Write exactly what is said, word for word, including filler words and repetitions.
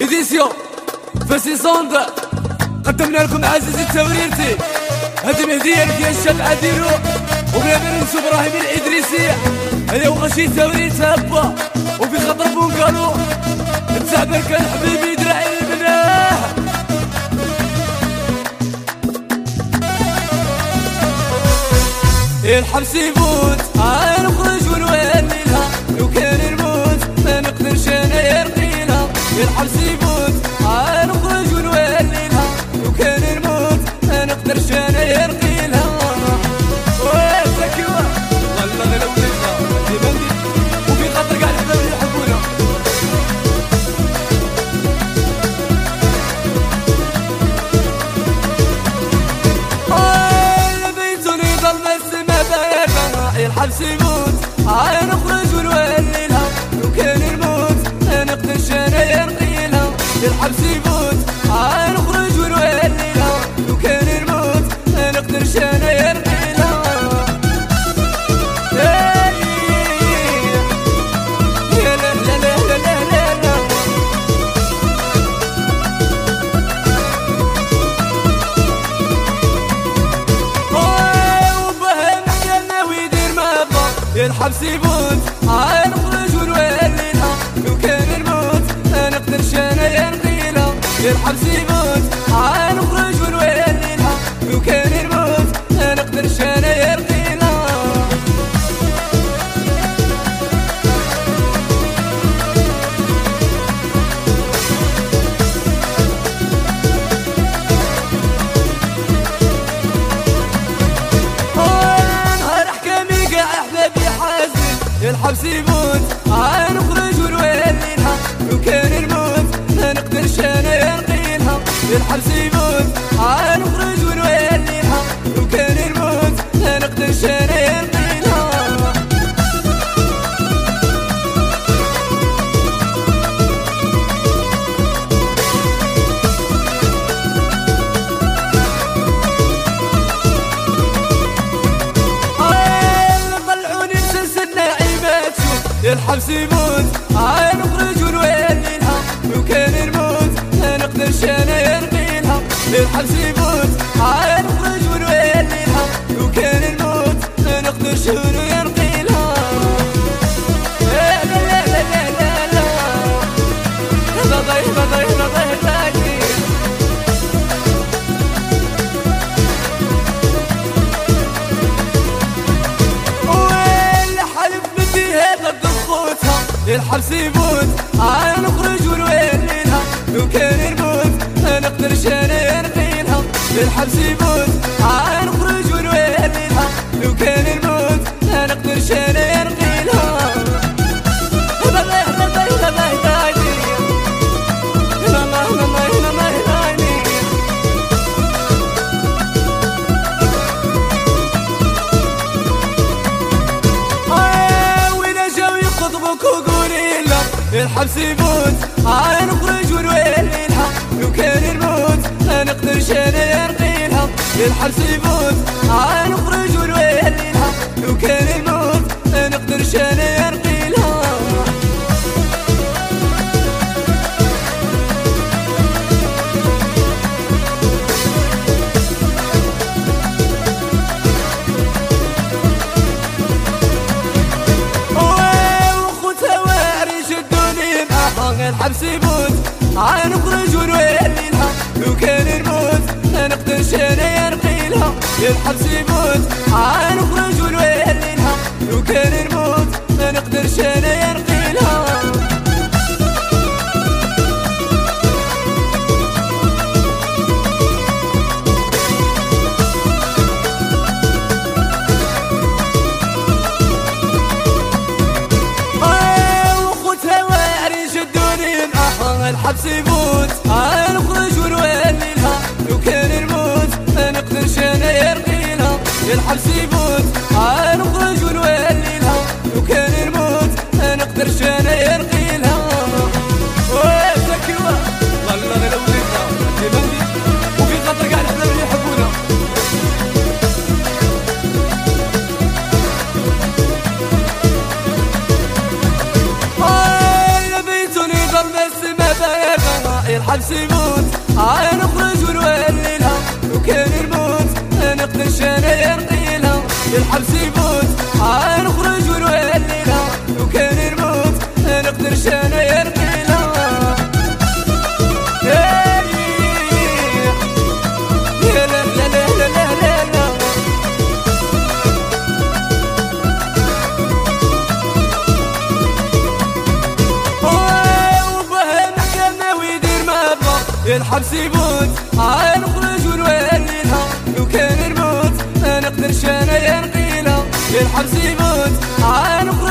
اوديسيون فاسي صوند قدمنا لكم عزيزي التوريرتي. هذه مهدية لك يا الشاب عديلو وبلا ما ننسو ابراهيم الادريسي. هيا وغشي توريرت هبا وفي خطر بونكالو التعبر كان حبيبي دراعي البناه. الحبس يفوت عا نخرج ونولي لها، لو كان الموت ما نقدرش انا نرقي لها. الحبس يفوت عا نخرج ونولي لها، لو كان الموت ما نقدرش انا نرقي لها. وسكوى والله غير ولدها دي بندي وفي خاطر كاع الحباب اللي يحبونا. بيتوني ظلمة السما بايخة. الحبس يموت عا نخرج ونولي لها، لو كان الموت ما نقدرش انا نرقي لها. الحبس يموت عا نخرج ونولي لها، لو كان الموت ما نقدرش انا نرقي لها. يا لا لا لا لا لا لا لا. وبها محيانا ويدير ما بغى. الحبس يموت عا نخرج ونولي لها، لو كان الموت ما نقدرش انا نرقي لها. الحبس يموت عا نخرج ونولي لها، لو كان الموت ما نقدرش انا نرقي لها. نهار احكامي كاع احبابي حازين. الحبس يموت عا نخرج ونولي لها، لو كان الموت ما نقدرش انا نرقي لها. الحبس يموت عا نخرج ونولي لها، لو كان الموت ما نقدرش انا نرقي لها. طلعوني مسلسل نعيمات شوف. الحبس يموت عا نخرج ونولي لها، لو كان الموت ما نقدرش انا نرقي لها. الحبس يموت عا نخرج ونولي لها، لو كان الموت ما نقدرش انا نرقي لها. لا لا لا لا لا لا هذا ضايع ضايع ضايع ضايع. ولا حلف بدي هذا بخوتها. الحبس يموت عا نخرج ونولي لها، لو كان الموت ما نقدرش انا نرقي لها. الحبس يموت عا نخرج ونولي لها، لو كان الموت ما نقدرش انا نرقي لها. الحبس يموت عا نخرج ونولي لها، لو كان الموت ما نقدرش انا نرقي لها. الحبس يموت عا نخرج ونولي لها، لو كان الموت ما نقدرش انا نرقي لها. الحبس يموت عا نخرج ونولي لها، لو كان الموت ما نقدرش انا نرقي لها. الحبس يموت عا نخرج ونولي لها، لو كان الموت ما نقدرش انا نرقي لها. الحبس يموت عا نخرج ونولي لها، لو كان الموت ما نقدرش انا نرقي لها. الحبس يموت عا نخرج ونولي لها، لو كان الموت ما نقدرش انا نرقي لها. وسكوى والله غير ولدها دي بندي وفي خاطر كاع الحباب اللي يحبونا. الحبس يموت عا نخرج ونولي لها وكان نموت نقدرش انا نرقي لها الحبس يموت عا نخرج ونولي لها وكان نموت نقدرش انا نرقي لها يا لا لا لا لا لا لا لا الحبس يموت عا نخرج ونولي لها لو كان نموت نقدرش انا نرقي لها الحبس يموت عا نخرج